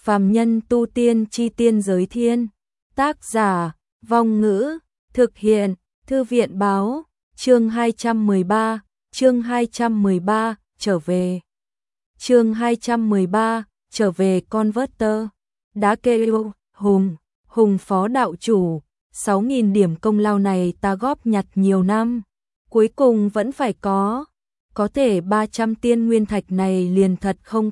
Phàm nhân tu tiên chi tiên giới thiên. Tác giả, Vong Ngữ, thực hiện, Thư viện báo, chương 213, trở về. Chương 213, trở về Converter. Đã kêu, Hùng phó đạo chủ, 6.000 điểm công lao này ta góp nhặt nhiều năm, cuối cùng vẫn phải có thể 300 tiên nguyên thạch này liền thật không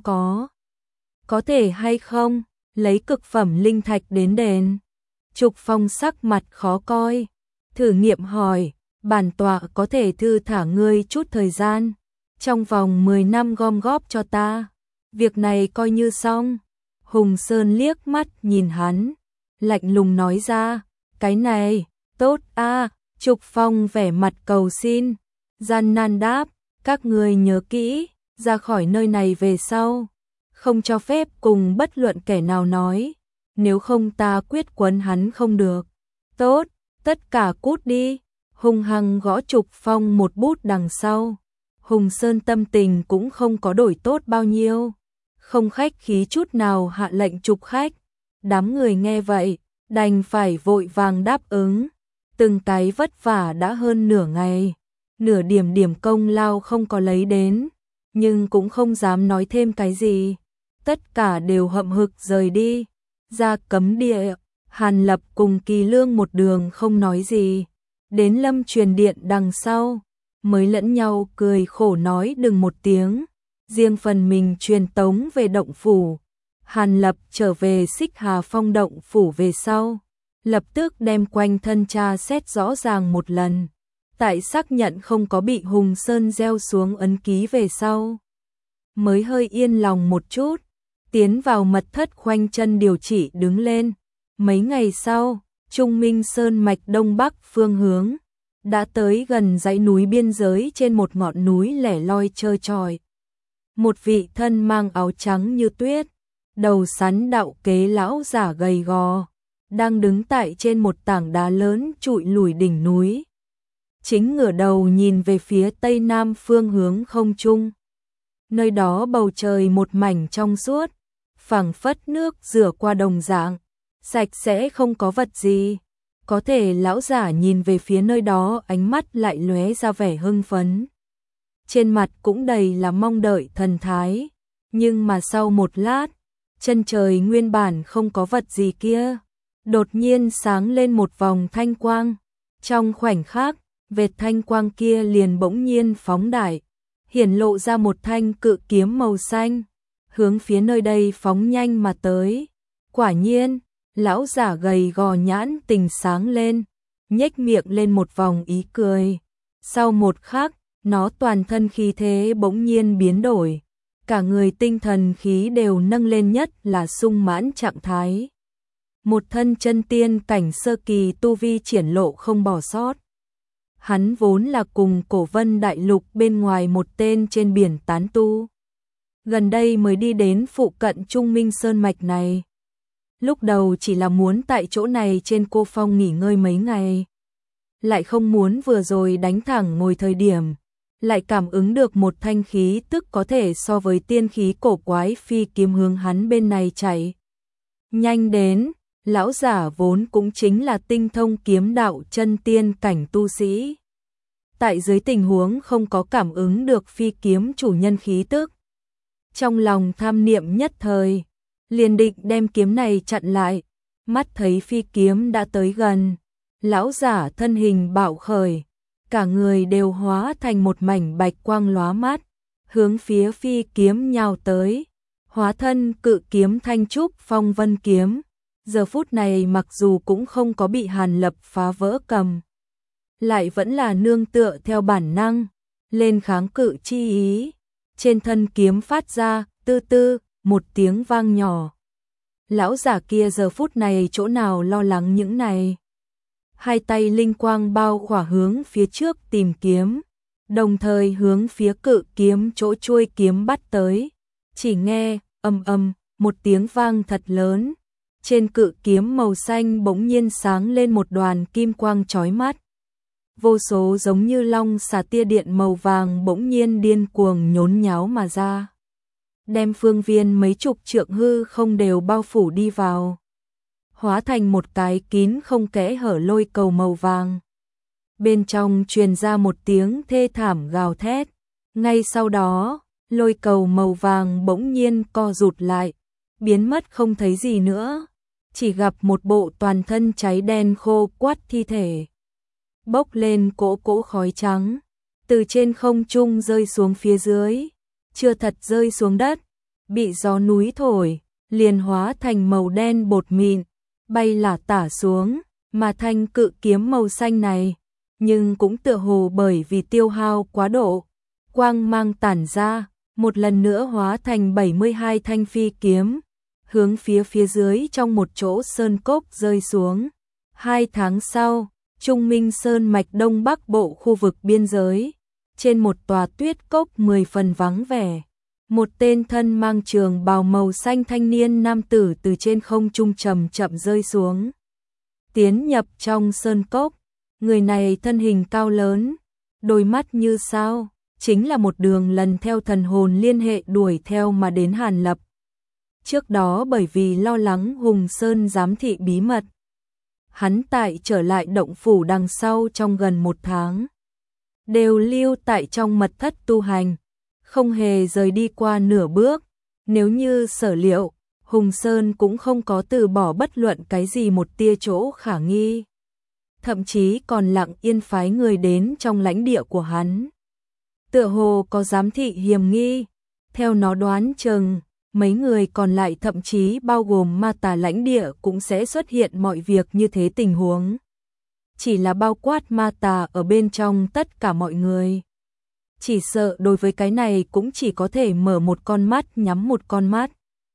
có thể hay không, lấy cực phẩm linh thạch đến đền. Trục Phong sắc mặt khó coi, thử nghiệm hỏi, bản tọa có thể thư thả ngươi chút thời gian, trong vòng 10 năm gom góp cho ta, việc này coi như xong. Hùng Sơn liếc mắt nhìn hắn, lạnh lùng nói ra, cái này, tốt a. Trục Phong vẻ mặt cầu xin, gian nan đáp, các ngươi nhớ kỹ, ra khỏi nơi này về sau, không cho phép cùng bất luận kẻ nào nói, nếu không ta quyết quấn hắn không được. Tốt, tất cả cút đi. Hùng hăng gõ Trục Phong một bút đằng sau. Hùng Sơn tâm tình cũng không có đổi tốt bao nhiêu, không khách khí chút nào hạ lệnh trục khách. Đám người nghe vậy, đành phải vội vàng đáp ứng. Từng cái vất vả đã hơn nửa ngày, nửa điểm công lao không có lấy đến, nhưng cũng không dám nói thêm cái gì. Tất cả đều hậm hực rời đi, ra cấm địa. Hàn Lập cùng Kỳ Lương một đường không nói gì, đến Lâm Truyền Điện đằng sau, mới lẫn nhau cười khổ nói đừng một tiếng, riêng phần mình truyền tống về động phủ. Hàn Lập trở về Xích Hà Phong động phủ về sau, lập tức đem quanh thân tra xét rõ ràng một lần, tại xác nhận không có bị Hùng Sơn gieo xuống ấn ký về sau, mới hơi yên lòng một chút, tiến vào mật thất khoanh chân điều trị đứng lên. Mấy ngày sau, Trung Minh Sơn mạch đông bắc phương hướng, đã tới gần dãy núi biên giới trên một ngọn núi lẻ loi trơ trọi. Một vị thân mang áo trắng như tuyết, đầu sắn đạo kế lão giả gầy gò, đang đứng tại trên một tảng đá lớn trụi lủi đỉnh núi. Chính ngửa đầu nhìn về phía tây nam phương hướng không trung. Nơi đó bầu trời một mảnh trong suốt, phảng phất nước rửa qua đồng dạng, sạch sẽ không có vật gì. Có thể lão giả nhìn về phía nơi đó ánh mắt lại lóe ra vẻ hưng phấn. Trên mặt cũng đầy là mong đợi thần thái. Nhưng mà sau một lát, chân trời nguyên bản không có vật gì kia, đột nhiên sáng lên một vòng thanh quang. Trong khoảnh khắc, vệt thanh quang kia liền bỗng nhiên phóng đại, hiển lộ ra một thanh cự kiếm màu xanh, hướng phía nơi đây phóng nhanh mà tới. Quả nhiên, lão giả gầy gò nhãn tình sáng lên, nhếch miệng lên một vòng ý cười. Sau một khắc, nó toàn thân khí thế bỗng nhiên biến đổi, cả người tinh thần khí đều nâng lên, nhất là sung mãn trạng thái. Một thân chân tiên cảnh sơ kỳ tu vi triển lộ không bỏ sót. Hắn vốn là cùng Cổ Vân Đại Lục bên ngoài một tên trên biển tán tu, gần đây mới đi đến phụ cận Trung Minh Sơn mạch này. Lúc đầu chỉ là muốn tại chỗ này trên cô phong nghỉ ngơi mấy ngày, lại không muốn vừa rồi đánh thẳng ngồi thời điểm, lại cảm ứng được một thanh khí tức có thể so với tiên khí cổ quái phi kiếm hướng hắn bên này chạy. Nhanh đến, lão giả vốn cũng chính là tinh thông kiếm đạo chân tiên cảnh tu sĩ. Tại dưới tình huống không có cảm ứng được phi kiếm chủ nhân khí tức, trong lòng tham niệm nhất thời, liền định đem kiếm này chặn lại. Mắt thấy phi kiếm đã tới gần, lão giả thân hình bạo khởi, cả người đều hóa thành một mảnh bạch quang lóa mắt, hướng phía phi kiếm nhào tới, hóa thân cự kiếm Thanh Trúc Phong Vân kiếm. Giờ phút này mặc dù cũng không có bị Hàn Lập phá vỡ cầm, lại vẫn là nương tựa theo bản năng lên kháng cự chi ý. Trên thân kiếm phát ra tư tư một tiếng vang nhỏ. Lão giả kia giờ phút này chỗ nào lo lắng những này, hai tay linh quang bao khỏa hướng phía trước tìm kiếm, đồng thời hướng phía cự kiếm chỗ chuôi kiếm bắt tới. Chỉ nghe ầm một tiếng vang thật lớn, trên cự kiếm màu xanh bỗng nhiên sáng lên một đoàn kim quang chói mắt. Vô số giống như long xà tia điện màu vàng bỗng nhiên điên cuồng nhốn nháo mà ra. đem phương viên mấy chục trượng hư không đều bao phủ đi vào, hóa thành một cái kín không kẽ hở lôi cầu màu vàng. Bên trong truyền ra một tiếng thê thảm gào thét, ngay sau đó, lôi cầu màu vàng bỗng nhiên co rụt lại, biến mất không thấy gì nữa, chỉ gặp một bộ toàn thân cháy đen khô quắt thi thể. Bốc lên cỗ cỗ khói trắng, từ trên không trung rơi xuống phía dưới, chưa thật rơi xuống đất, bị gió núi thổi, liền hóa thành màu đen bột mịn, bay lả tả xuống, mà thanh cự kiếm màu xanh này, nhưng cũng tựa hồ bởi vì tiêu hao quá độ, quang mang tản ra, một lần nữa hóa thành 72 thanh phi kiếm, hướng phía dưới trong một chỗ sơn cốc rơi xuống. 2 tháng sau, Trung Minh Sơn mạch đông bắc bộ khu vực biên giới, trên một tòa tuyết cốc 10 phần vắng vẻ, một tên thân mang trường bào màu xanh thanh niên nam tử từ trên không trung chậm chậm rơi xuống, tiến nhập trong sơn cốc. Người này thân hình cao lớn, đôi mắt như sao, chính là một đường lần theo thần hồn liên hệ đuổi theo mà đến Hàn Lập. Trước đó bởi vì lo lắng Hùng Sơn giám thị bí mật, hắn tại trở lại động phủ đằng sau trong gần 1 tháng, đều lưu tại trong mật thất tu hành, không hề rời đi qua nửa bước. Nếu như sở liệu, Hùng Sơn cũng không có từ bỏ bất luận cái gì một tia chỗ khả nghi, thậm chí còn lặng yên phái người đến trong lãnh địa của hắn. Tựa hồ có giám thị hiểm nghi, theo nó đoán chừng, mấy người còn lại thậm chí bao gồm ma tà lãnh địa cũng sẽ xuất hiện mọi việc như thế tình huống. Chỉ là bao quát ma tà ở bên trong tất cả mọi người. Chỉ sợ đối với cái này cũng chỉ có thể mở một con mắt nhắm một con mắt.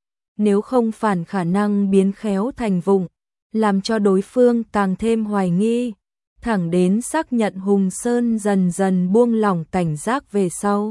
Nếu không phản khả năng biến khéo thành vụng, làm cho đối phương càng thêm hoài nghi, thẳng đến xác nhận Hùng Sơn dần dần buông lỏng cảnh giác về sau.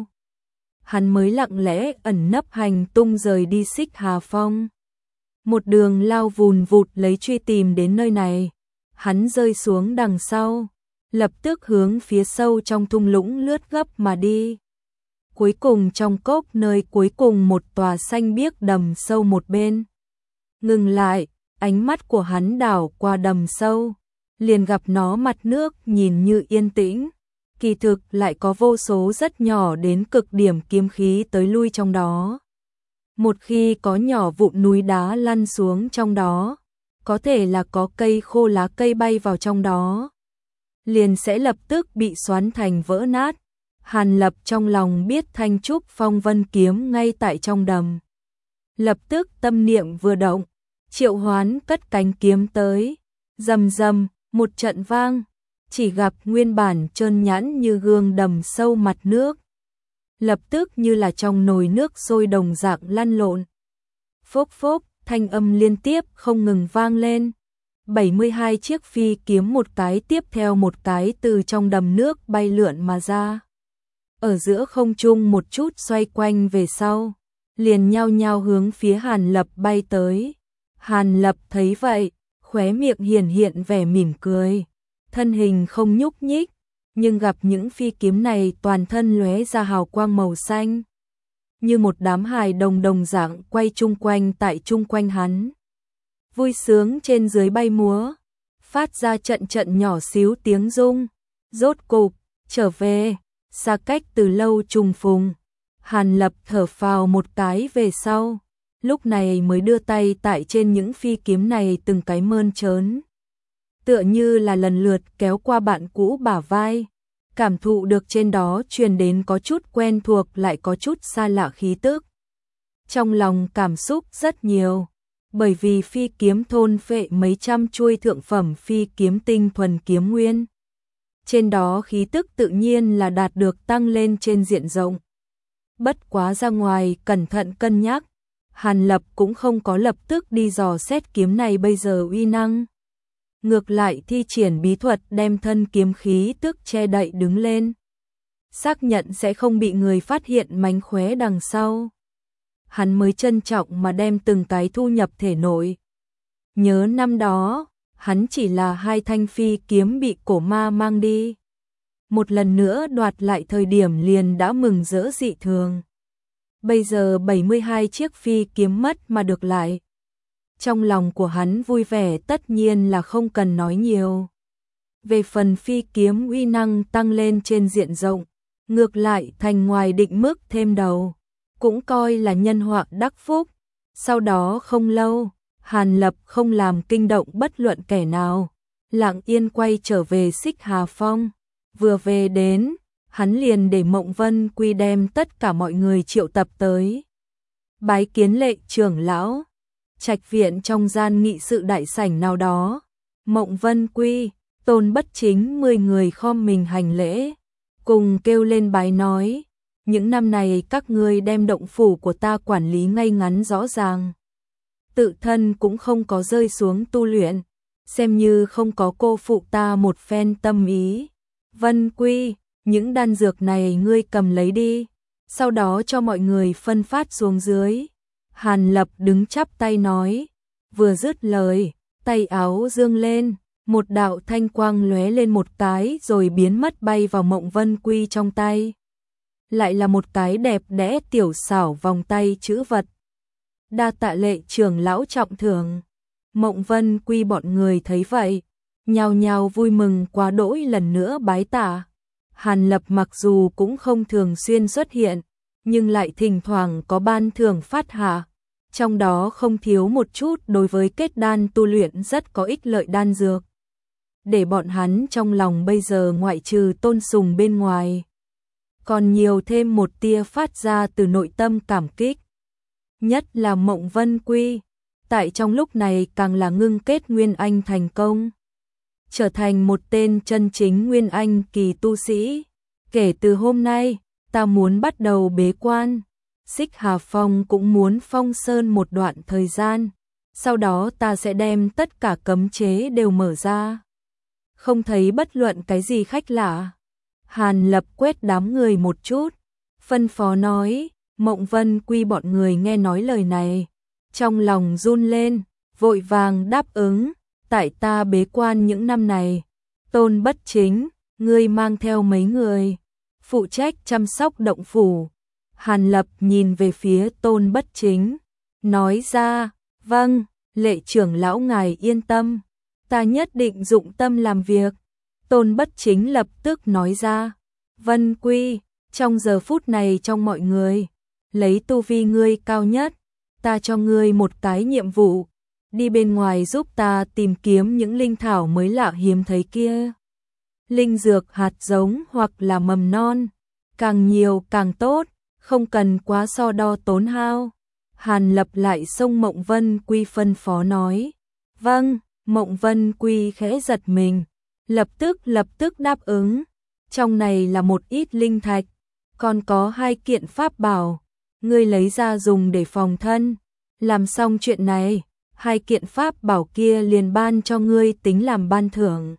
Hắn mới lặng lẽ ẩn nấp hành tung rời đi Xích Hà Phong. Một đường lao vùn vụt lấy truy tìm đến nơi này, hắn rơi xuống đằng sau, lập tức hướng phía sâu trong thung lũng lướt gấp mà đi. Cuối cùng trong cốc nơi cuối cùng một tòa xanh biếc đầm sâu một bên. Ngừng lại, ánh mắt của hắn đảo qua đầm sâu, liền gặp nó mặt nước nhìn như yên tĩnh, kỳ thực lại có vô số rất nhỏ đến cực điểm kiếm khí tới lui trong đó. Một khi có nhỏ vụn núi đá lăn xuống trong đó, có thể là có cây khô lá cây bay vào trong đó, liền sẽ lập tức bị xoắn thành vỡ nát. Hàn Lập trong lòng biết Thanh Trúc Phong Vân kiếm ngay tại trong đầm. Lập tức tâm niệm vừa động, triệu hoán cất cánh kiếm tới, rầm rầm, một trận vang, chỉ gặp nguyên bản trơn nhẵn như gương đầm sâu mặt nước, lập tức như là trong nồi nước sôi đồng dạng lăn lộn. Phốc phốc, thanh âm liên tiếp không ngừng vang lên. 72 chiếc phi kiếm một cái tiếp theo một cái từ trong đầm nước bay lượn mà ra. Ở giữa không trung một chút xoay quanh về sau, liền nhao nhao hướng phía Hàn Lập bay tới. Hàn Lập thấy vậy, khóe miệng hiển hiện vẻ mỉm cười, thân hình không nhúc nhích, nhưng gặp những phi kiếm này toàn thân lóe ra hào quang màu xanh, như một đám hài đồng đồng dạng quay chung quanh tại chung quanh hắn. Vui sướng trên dưới bay múa, phát ra trận trận nhỏ xíu tiếng rung, rốt cục, trở về, xa cách từ lâu trùng phùng. Hàn Lập thở phào một cái về sau, lúc này mới đưa tay tại trên những phi kiếm này từng cái mơn trớn. Tựa như là lần lượt kéo qua bạn cũ bả vai, cảm thụ được trên đó truyền đến có chút quen thuộc lại có chút xa lạ khí tức. Trong lòng cảm xúc rất nhiều, bởi vì phi kiếm thôn phệ mấy trăm chuôi thượng phẩm phi kiếm tinh thuần kiếm nguyên. Trên đó khí tức tự nhiên là đạt được tăng lên trên diện rộng. Bất quá ra ngoài cẩn thận cân nhắc, Hàn Lập cũng không có lập tức đi dò xét kiếm này bây giờ uy năng. Ngược lại thi triển bí thuật đem thân kiếm khí tức che đậy đứng lên, xác nhận sẽ không bị người phát hiện mánh khóe đằng sau. Hắn mới trân trọng mà đem từng cái thu nhập thể nội. Nhớ năm đó, hắn chỉ là 2 thanh phi kiếm bị cổ ma mang đi. Một lần nữa đoạt lại thời điểm liền đã mừng rỡ dị thường. bây giờ 72 chiếc phi kiếm mất mà được lại. Trong lòng của hắn vui vẻ tất nhiên là không cần nói nhiều. Về phần phi kiếm uy năng tăng lên trên diện rộng, ngược lại thành ngoài định mức thêm đầu, cũng coi là nhân họa đắc phúc. Sau đó không lâu, Hàn Lập không làm kinh động bất luận kẻ nào, lặng yên quay trở về Xích Hà Phong. Vừa về đến, hắn liền để Mộng Vân Quy đem tất cả mọi người triệu tập tới. Bái kiến Lệ trưởng lão. Trạch viện trong gian nghị sự đại sảnh nào đó, Mộng Vân Quy, Tôn Bất Chính 10 người khom mình hành lễ, cùng kêu lên bái nói, những năm này các ngươi đem động phủ của ta quản lý ngay ngắn rõ ràng. Tự thân cũng không có rơi xuống tu luyện, xem như không có cô phụ ta một phen tâm ý. Vân Quy, những đan dược này ngươi cầm lấy đi, sau đó cho mọi người phân phát xuống dưới. Hàn Lập đứng chắp tay nói, vừa dứt lời, tay áo dương lên, một đạo thanh quang lóe lên một cái rồi biến mất bay vào Mộng Vân Quy trong tay. Lại là một cái đẹp đẽ tiểu xảo vòng tay chữ vật. Đa tạ Lệ trưởng lão trọng thưởng. Mộng Vân Quy bọn người thấy vậy, nhao nhao vui mừng quá đỗi lần nữa bái tạ. Hàn Lập mặc dù cũng không thường xuyên xuất hiện, nhưng lại thỉnh thoảng có ban thưởng phát hạ, trong đó không thiếu một chút đối với kết đan tu luyện rất có ích lợi đan dược. Để bọn hắn trong lòng bây giờ ngoại trừ tôn sùng bên ngoài, còn nhiều thêm một tia phát ra từ nội tâm cảm kích. Nhất là Mộng Vân Quy, tại trong lúc này càng là ngưng kết Nguyên Anh thành công, trở thành một tên chân chính Nguyên Anh kỳ tu sĩ. Kể từ hôm nay, ta muốn bắt đầu bế quan, Xích Hà Phong cũng muốn phong sơn một đoạn thời gian, sau đó ta sẽ đem tất cả cấm chế đều mở ra. Không thấy bất luận cái gì khách lạ. Hàn Lập quét đám người một chút, phân phó nói. Mộng Vân Quy bọn người nghe nói lời này, trong lòng run lên, vội vàng đáp ứng, tại ta bế quan những năm này, Tôn Bất Chính, ngươi mang theo mấy người, phụ trách chăm sóc động phủ. Hàn Lập nhìn về phía Tôn Bất Chính, nói ra, vâng, Lệ trưởng lão ngài yên tâm, ta nhất định dụng tâm làm việc. Tôn Bất Chính lập tức nói ra, Vân Quy, trong giờ phút này trong mọi người, lấy tu vi ngươi cao nhất, ta cho ngươi một cái nhiệm vụ, đi bên ngoài giúp ta tìm kiếm những linh thảo mới lạ hiếm thấy kia. Linh dược hạt giống hoặc là mầm non, càng nhiều càng tốt, không cần quá so đo tốn hao. Hàn Lập lại xông Mộng Vân Quy phân phó nói, vâng. Mộng Vân Quy khẽ giật mình, lập tức đáp ứng. Trong này là một ít linh thạch, còn có 2 kiện pháp bảo, ngươi lấy ra dùng để phòng thân. Làm xong chuyện này, 2 kiện pháp bảo kia liền ban cho ngươi tính làm ban thưởng.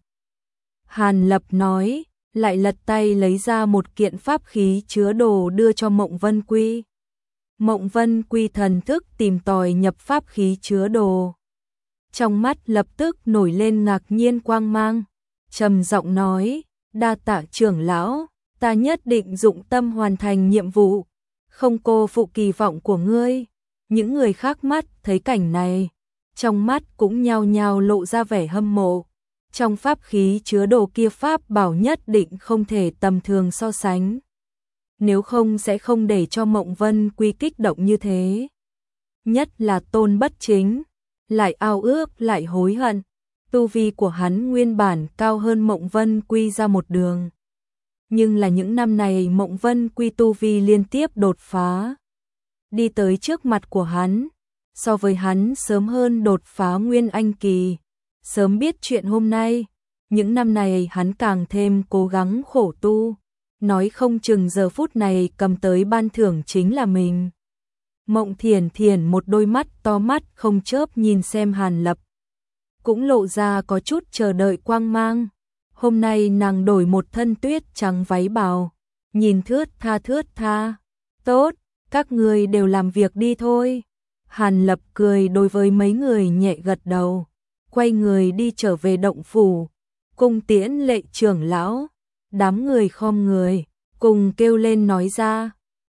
Hàn Lập nói, lại lật tay lấy ra một kiện pháp khí chứa đồ đưa cho Mộng Vân Quy. Mộng Vân Quy thần thức tìm tòi nhập pháp khí chứa đồ. Trong mắt lập tức nổi lên ngạc nhiên quang mang, trầm giọng nói, đa tạ trưởng lão, ta nhất định dụng tâm hoàn thành nhiệm vụ, không cô phụ kỳ vọng của ngươi. Những người khác mắt thấy cảnh này, trong mắt cũng nhao nhao lộ ra vẻ hâm mộ. Trong pháp khí chứa đồ kia pháp bảo nhất định không thể tầm thường so sánh, nếu không sẽ không để cho Mộng Vân Quy kích động như thế. Nhất là Tôn Bất Chính, lại ao ước lại hối hận, tu vi của hắn nguyên bản cao hơn Mộng Vân Quy ra một đường. Nhưng là những năm này Mộng Vân Quy tu vi liên tiếp đột phá, đi tới trước mặt của hắn, so với hắn sớm hơn đột phá Nguyên Anh kỳ. Sớm biết chuyện hôm nay, những năm này hắn càng thêm cố gắng khổ tu, nói không chừng giờ phút này cầm tới ban thưởng chính là mình. Mộng Thiển Thiển một đôi mắt to mắt không chớp nhìn xem Hàn Lập, cũng lộ ra có chút chờ đợi quang mang. Hôm nay nàng đổi một thân tuyết trắng váy bào, nhìn thướt tha. Tốt, các người đều làm việc đi thôi. Hàn Lập cười đối với mấy người nhẹ gật đầu, quay người đi trở về động phủ, cung tiễn Lệ trưởng lão. Đám người khom người, cùng kêu lên nói ra,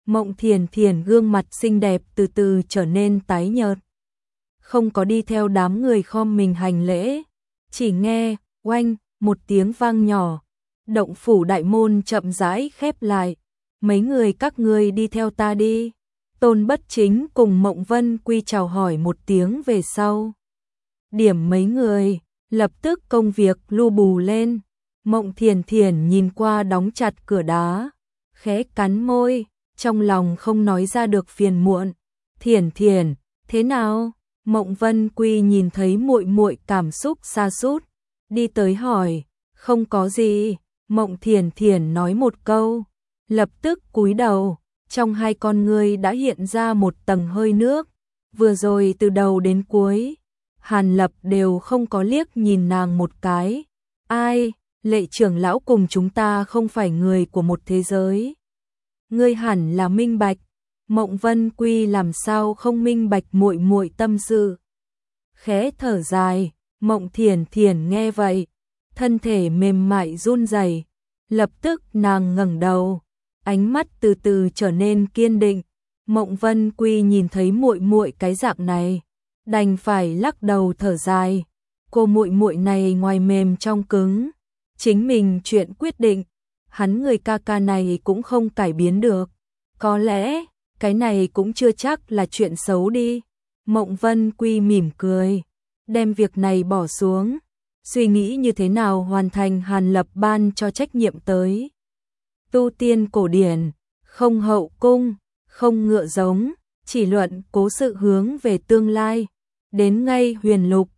Mộng Thiền Thiền gương mặt xinh đẹp từ từ trở nên tái nhợt. Không có đi theo đám người khom mình hành lễ, chỉ nghe oanh một tiếng vang nhỏ, động phủ đại môn chậm rãi khép lại. Mấy người các ngươi đi theo ta đi. Tôn Bất Chính cùng Mộng Vân Quy chào hỏi một tiếng về sau. Điểm mấy người, lập tức công việc lu bù lên. Mộng Thiền Thiền nhìn qua đóng chặt cửa đá, khẽ cắn môi, trong lòng không nói ra được phiền muộn. Thiền Thiền, thế nào? Mộng Vân Quy nhìn thấy muội muội cảm xúc sa sút, đi tới hỏi, không có gì. Mộng Thiền Thiền nói một câu, lập tức cúi đầu, trong hai con ngươi đã hiện ra một tầng hơi nước. Vừa rồi từ đầu đến cuối, Hàn Lập đều không có liếc nhìn nàng một cái. Ai, Lệ trưởng lão cùng chúng ta không phải người của một thế giới. Ngươi hẳn là minh bạch. Mộng Vân Quy làm sao không minh bạch muội muội tâm sự. Khẽ thở dài, Mộng Thiền Thiền nghe vậy, thân thể mềm mại run rẩy. Lập tức nàng ngẩng đầu, ánh mắt từ từ trở nên kiên định. Mộng Vân Quy nhìn thấy muội muội cái dạng này, đành phải lắc đầu thở dài. Cô muội muội này ngoài mềm trong cứng, chính mình chuyện quyết định, hắn người ca ca này cũng không cải biến được. Có lẽ, cái này cũng chưa chắc là chuyện xấu đi. Mộng Vân Quy mỉm cười, đem việc này bỏ xuống, suy nghĩ như thế nào hoàn thành Hàn Lập ban cho trách nhiệm tới. Tu tiên cổ điển, không hậu cung, không ngựa giống, chỉ luận cố sự hướng về tương lai. Đến ngay Huyền Lục,